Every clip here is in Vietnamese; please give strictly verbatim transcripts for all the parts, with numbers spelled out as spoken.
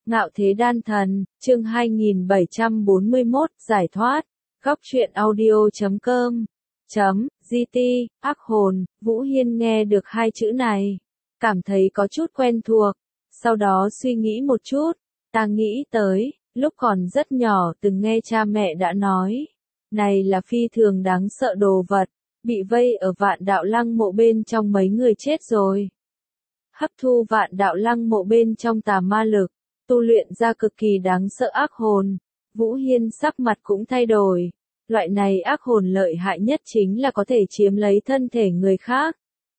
Ngạo thế đan thần, chương hai nghìn bảy trăm bốn mươi mốt, giải thoát. Góc truyện audio chấm com chấm gt, ác hồn. Vũ Hiên nghe được hai chữ này, cảm thấy có chút quen thuộc, sau đó suy nghĩ một chút, ta nghĩ tới, lúc còn rất nhỏ từng nghe cha mẹ đã nói, này là phi thường đáng sợ đồ vật, bị vây ở vạn đạo lăng mộ bên trong mấy người chết rồi. Hấp thu vạn đạo lăng mộ bên trong tà ma lực, tu luyện ra cực kỳ đáng sợ ác hồn. Vũ Hiên sắc mặt cũng thay đổi. Loại này ác hồn lợi hại nhất chính là có thể chiếm lấy thân thể người khác.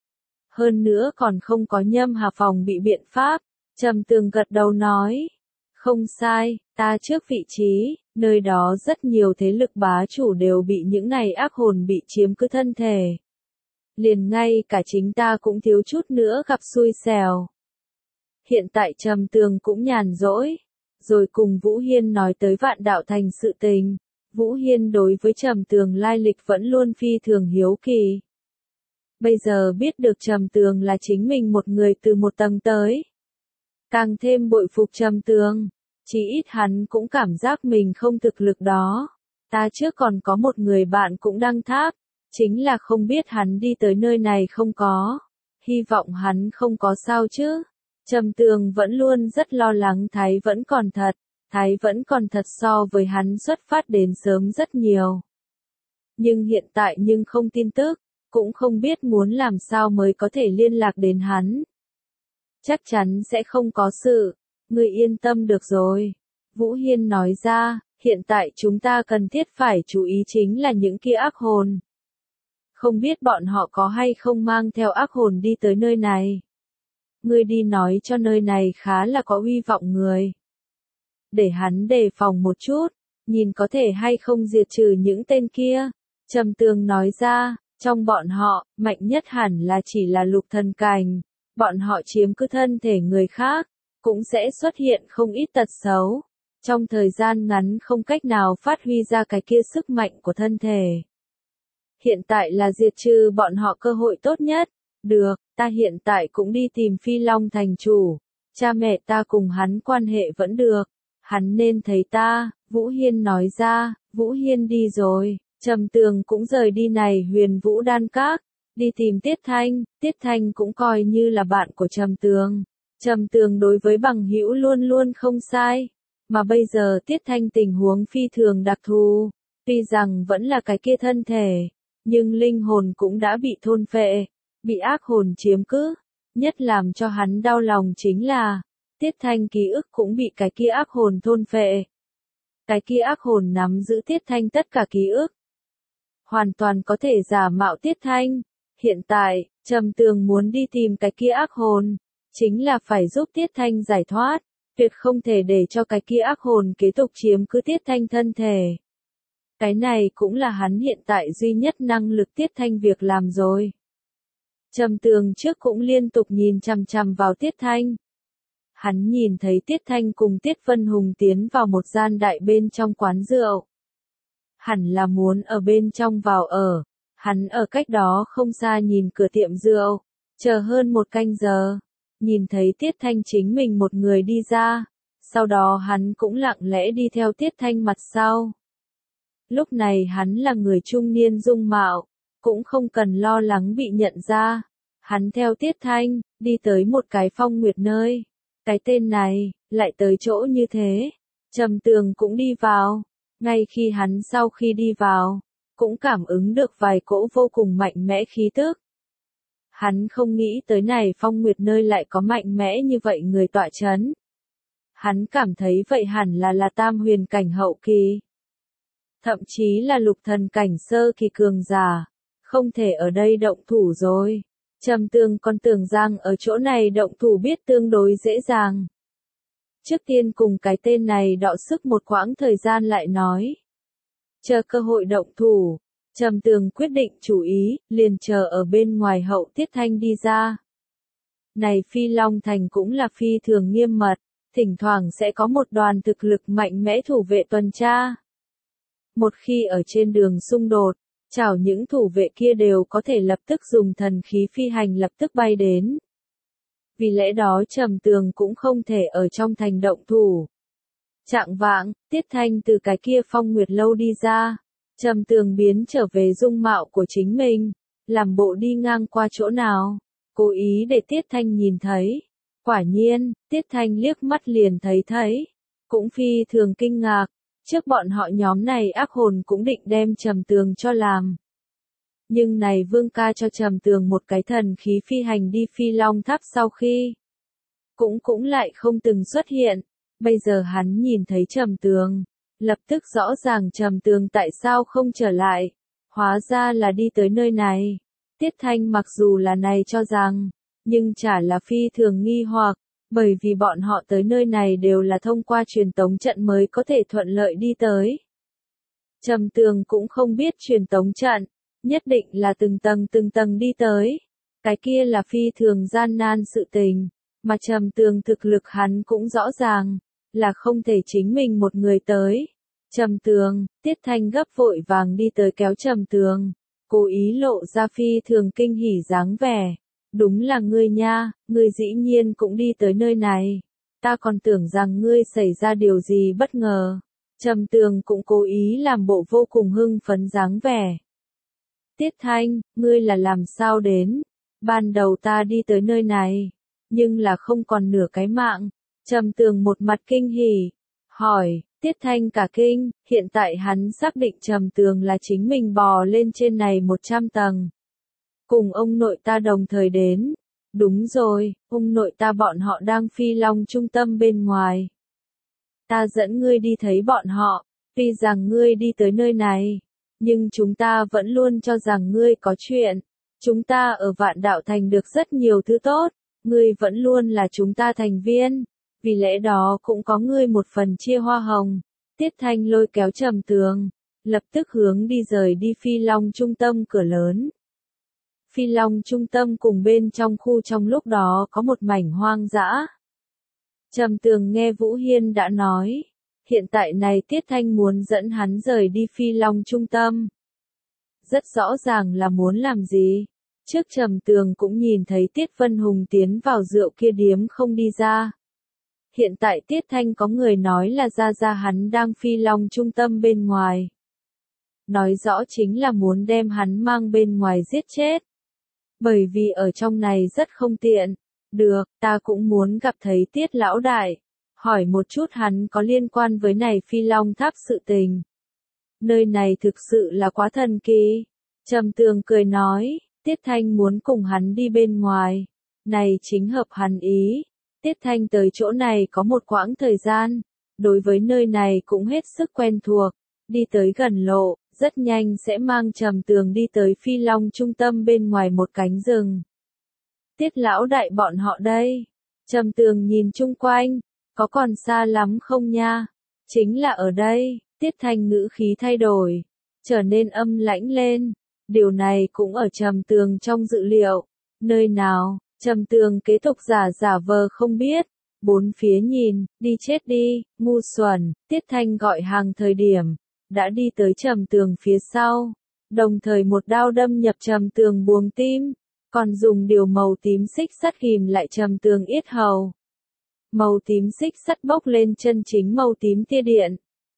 Hơn nữa còn không có Nhâm Hà phòng bị biện pháp. Trầm Tường gật đầu nói. Không sai, ta trước vị trí, nơi đó rất nhiều thế lực bá chủ đều bị những này ác hồn bị chiếm cứ thân thể. Liền ngay cả chính ta cũng thiếu chút nữa gặp xui xẻo. Hiện tại Trầm Tường cũng nhàn rỗi, rồi cùng Vũ Hiên nói tới vạn đạo thành sự tình. Vũ Hiên đối với Trầm Tường lai lịch vẫn luôn phi thường hiếu kỳ. Bây giờ biết được Trầm Tường là chính mình một người từ một tầng tới. Càng thêm bội phục Trầm Tường, chỉ ít hắn cũng cảm giác mình không thực lực đó. Ta trước còn có một người bạn cũng đăng tháp, chính là không biết hắn đi tới nơi này không có. Hy vọng hắn không có sao chứ. Trầm Tường vẫn luôn rất lo lắng Thái vẫn còn thật, Thái vẫn còn thật so với hắn xuất phát đến sớm rất nhiều. Nhưng hiện tại nhưng không tin tức, cũng không biết muốn làm sao mới có thể liên lạc đến hắn. Chắc chắn sẽ không có sự, ngươi yên tâm được rồi. Vũ Hiên nói ra, hiện tại chúng ta cần thiết phải chú ý chính là những kia ác hồn. Không biết bọn họ có hay không mang theo ác hồn đi tới nơi này. Ngươi đi nói cho nơi này khá là có uy vọng người. Để hắn đề phòng một chút, nhìn có thể hay không diệt trừ những tên kia. Trầm Tường nói ra, trong bọn họ, mạnh nhất hẳn là chỉ là lục thần cảnh. Bọn họ chiếm cứ thân thể người khác, cũng sẽ xuất hiện không ít tật xấu. Trong thời gian ngắn không cách nào phát huy ra cái kia sức mạnh của thân thể. Hiện tại là diệt trừ bọn họ cơ hội tốt nhất. Được, ta hiện tại cũng đi tìm Phi Long thành chủ. Cha mẹ ta cùng hắn quan hệ vẫn được. Hắn nên thấy ta, Vũ Hiên nói ra. Vũ Hiên đi rồi, Trầm Tường cũng rời đi này Huyền Vũ Đan Các, đi tìm Tiết Thanh. Tiết Thanh cũng coi như là bạn của Trầm Tường. Trầm Tường đối với bằng hữu luôn luôn không sai. Mà bây giờ Tiết Thanh tình huống phi thường đặc thù. Tuy rằng vẫn là cái kia thân thể, nhưng linh hồn cũng đã bị thôn phệ. Bị ác hồn chiếm cứ, nhất làm cho hắn đau lòng chính là, Tiết Thanh ký ức cũng bị cái kia ác hồn thôn phệ. Cái kia ác hồn nắm giữ Tiết Thanh tất cả ký ức. Hoàn toàn có thể giả mạo Tiết Thanh. Hiện tại, Trầm Tường muốn đi tìm cái kia ác hồn, chính là phải giúp Tiết Thanh giải thoát, tuyệt không thể để cho cái kia ác hồn kế tục chiếm cứ Tiết Thanh thân thể. Cái này cũng là hắn hiện tại duy nhất năng lực Tiết Thanh việc làm rồi. Trầm Tường trước cũng liên tục nhìn chằm chằm vào Tiết Thanh. Hắn nhìn thấy Tiết Thanh cùng Tiết Vân Hùng tiến vào một gian đại bên trong quán rượu. Hẳn là muốn ở bên trong vào ở. Hắn ở cách đó không xa nhìn cửa tiệm rượu, chờ hơn một canh giờ. Nhìn thấy Tiết Thanh chính mình một người đi ra. Sau đó hắn cũng lặng lẽ đi theo Tiết Thanh mặt sau. Lúc này hắn là người trung niên dung mạo. Cũng không cần lo lắng bị nhận ra. Hắn theo Tiết Thanh, đi tới một cái phong nguyệt nơi. Cái tên này, lại tới chỗ như thế. Trầm Tường cũng đi vào. Ngay khi hắn sau khi đi vào, cũng cảm ứng được vài cỗ vô cùng mạnh mẽ khí tức. Hắn không nghĩ tới này phong nguyệt nơi lại có mạnh mẽ như vậy người tọa chấn. Hắn cảm thấy vậy hẳn là là tam huyền cảnh hậu kỳ. Thậm chí là lục thần cảnh sơ kỳ cường giả. Không thể ở đây động thủ rồi. Trầm Tường còn tưởng rằng ở chỗ này động thủ biết tương đối dễ dàng. Trước tiên cùng cái tên này đọ sức một quãng thời gian lại nói. Chờ cơ hội động thủ. Trầm Tường quyết định chủ ý, liền chờ ở bên ngoài hậu Tiết Thanh đi ra. Này Phi Long Thành cũng là phi thường nghiêm mật, thỉnh thoảng sẽ có một đoàn thực lực mạnh mẽ thủ vệ tuần tra. Một khi ở trên đường xung đột, chào những thủ vệ kia đều có thể lập tức dùng thần khí phi hành lập tức bay đến. vì lẽ đó Trầm Tường cũng không thể ở trong thành động thủ. Chạng vạng, Tiết Thanh từ cái kia Phong Nguyệt lâu đi ra, Trầm Tường biến trở về dung mạo của chính mình, làm bộ đi ngang qua chỗ nào, cố ý để Tiết Thanh nhìn thấy. Quả nhiên, Tiết Thanh liếc mắt liền thấy thấy, cũng phi thường kinh ngạc, trước bọn họ nhóm này ác hồn cũng định đem Trầm Tường cho làm. Nhưng này Vương ca cho Trầm Tường một cái thần khí phi hành đi Phi Long Tháp sau khi, cũng cũng lại không từng xuất hiện, bây giờ hắn nhìn thấy Trầm Tường, lập tức rõ ràng Trầm Tường tại sao không trở lại, hóa ra là đi tới nơi này. Tiết Thanh mặc dù là này cho rằng, nhưng chả là phi thường nghi hoặc, bởi vì bọn họ tới nơi này đều là thông qua truyền tống trận mới có thể thuận lợi đi tới. Trầm Tường cũng không biết truyền tống trận, nhất định là từng tầng từng tầng đi tới. Cái kia là phi thường gian nan sự tình, mà Trầm Tường thực lực hắn cũng rõ ràng, là không thể chính mình một người tới. Trầm Tường, Tiết Thanh gấp vội vàng đi tới kéo Trầm Tường, cố ý lộ ra phi thường kinh hỉ dáng vẻ. Đúng là ngươi nha, ngươi dĩ nhiên cũng đi tới nơi này. Ta còn tưởng rằng ngươi xảy ra điều gì bất ngờ. Trầm Tường cũng cố ý làm bộ vô cùng hưng phấn dáng vẻ. Tiết Thanh, ngươi là làm sao đến? Ban đầu ta đi tới nơi này, nhưng là không còn nửa cái mạng. Trầm Tường một mặt kinh hỉ, hỏi, Tiết Thanh cả kinh, hiện tại hắn xác định Trầm Tường là chính mình bò lên trên này một trăm tầng. Cùng ông nội ta đồng thời đến. Đúng rồi, ông nội ta bọn họ đang Phi Long trung tâm bên ngoài. Ta dẫn ngươi đi thấy bọn họ, tuy rằng ngươi đi tới nơi này, nhưng chúng ta vẫn luôn cho rằng ngươi có chuyện. Chúng ta ở Vạn Đạo Thành được rất nhiều thứ tốt, ngươi vẫn luôn là chúng ta thành viên, vì lẽ đó cũng có ngươi một phần chia hoa hồng. Tiết Thanh lôi kéo Trầm Tường, lập tức hướng đi rời đi Phi Long trung tâm cửa lớn. Phi Long trung tâm cùng bên trong khu trong lúc đó có một mảnh hoang dã. Trầm Tường nghe Vũ Hiên đã nói, hiện tại này Tiết Thanh muốn dẫn hắn rời đi Phi Long trung tâm. Rất rõ ràng là muốn làm gì. Trước Trầm Tường cũng nhìn thấy Tiết Vân Hùng tiến vào rượu kia điếm không đi ra. Hiện tại Tiết Thanh có người nói là ra ra hắn đang Phi Long trung tâm bên ngoài. Nói rõ chính là muốn đem hắn mang bên ngoài giết chết. Bởi vì ở trong này rất không tiện. Được, ta cũng muốn gặp thấy Tiết lão đại. Hỏi một chút hắn có liên quan với này Phi Long Tháp sự tình. Nơi này thực sự là quá thần kỳ. Trầm Tường cười nói, Tiết Thanh muốn cùng hắn đi bên ngoài. Này chính hợp hắn ý. Tiết Thanh tới chỗ này có một quãng thời gian. Đối với nơi này cũng hết sức quen thuộc. Đi tới gần lộ, rất nhanh sẽ mang Trầm Tường đi tới Phi Long trung tâm bên ngoài một cánh rừng. Tiết lão đại bọn họ đây. Trầm Tường nhìn chung quanh, có còn xa lắm không nha? Chính là ở đây. Tiết Thanh ngữ khí thay đổi, trở nên âm lãnh lên. Điều này cũng ở Trầm Tường trong dự liệu. Nơi nào? Trầm Tường kế tục giả giả vờ không biết. Bốn phía nhìn, đi chết đi, ngu xuẩn. Tiết Thanh gọi hàng thời điểm, đã đi tới Trầm Tường phía sau, đồng thời một đao đâm nhập Trầm Tường buồng tim, còn dùng điều màu tím xích sắt ghim lại Trầm Tường yết hầu. Màu tím xích sắt bốc lên chân chính màu tím tia điện.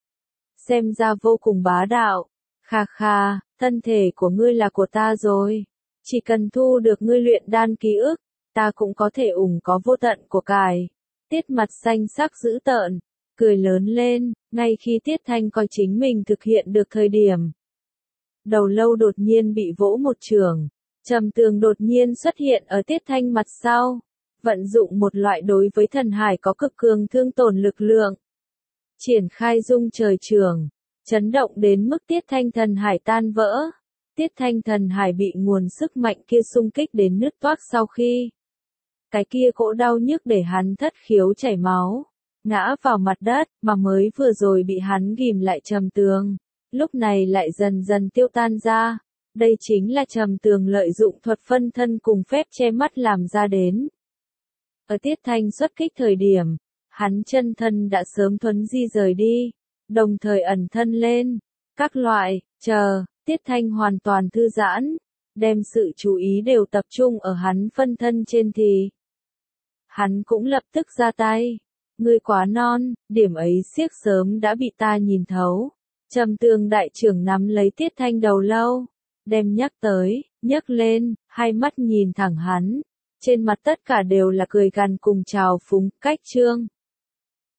Xem ra vô cùng bá đạo. Kha kha, thân thể của ngươi là của ta rồi. Chỉ cần thu được ngươi luyện đan ký ức, ta cũng có thể ủng có vô tận của cải. Tiết mặt xanh sắc dữ tợn, cười lớn lên, ngay khi Tiết Thanh coi chính mình thực hiện được thời điểm. Đầu lâu đột nhiên bị vỗ một chưởng, Trầm Tường đột nhiên xuất hiện ở Tiết Thanh mặt sau, vận dụng một loại đối với thần hải có cực cường thương tổn lực lượng. Triển khai dung trời chưởng, chấn động đến mức Tiết Thanh thần hải tan vỡ. Tiết Thanh thần hải bị nguồn sức mạnh kia xung kích đến nứt toác sau khi. Cái kia cỗ đau nhức để hắn thất khiếu chảy máu. Ngã vào mặt đất, mà mới vừa rồi bị hắn ghim lại Trầm Tường, lúc này lại dần dần tiêu tan ra. Đây chính là Trầm Tường lợi dụng thuật phân thân cùng phép che mắt làm ra đến. Ở Tiết Thanh xuất kích thời điểm, hắn chân thân đã sớm thuấn di rời đi, đồng thời ẩn thân lên, các loại, chờ, Tiết Thanh hoàn toàn thư giãn, đem sự chú ý đều tập trung ở hắn phân thân trên thì. hắn cũng lập tức ra tay. Ngươi quá non, điểm ấy siếc sớm đã bị ta nhìn thấu. Trầm Tường đại trưởng nắm lấy Tiết Thanh đầu lâu, đem nhắc tới, nhấc lên, hai mắt nhìn thẳng hắn. Trên mặt tất cả đều là cười gằn cùng trào phúng, cách trương.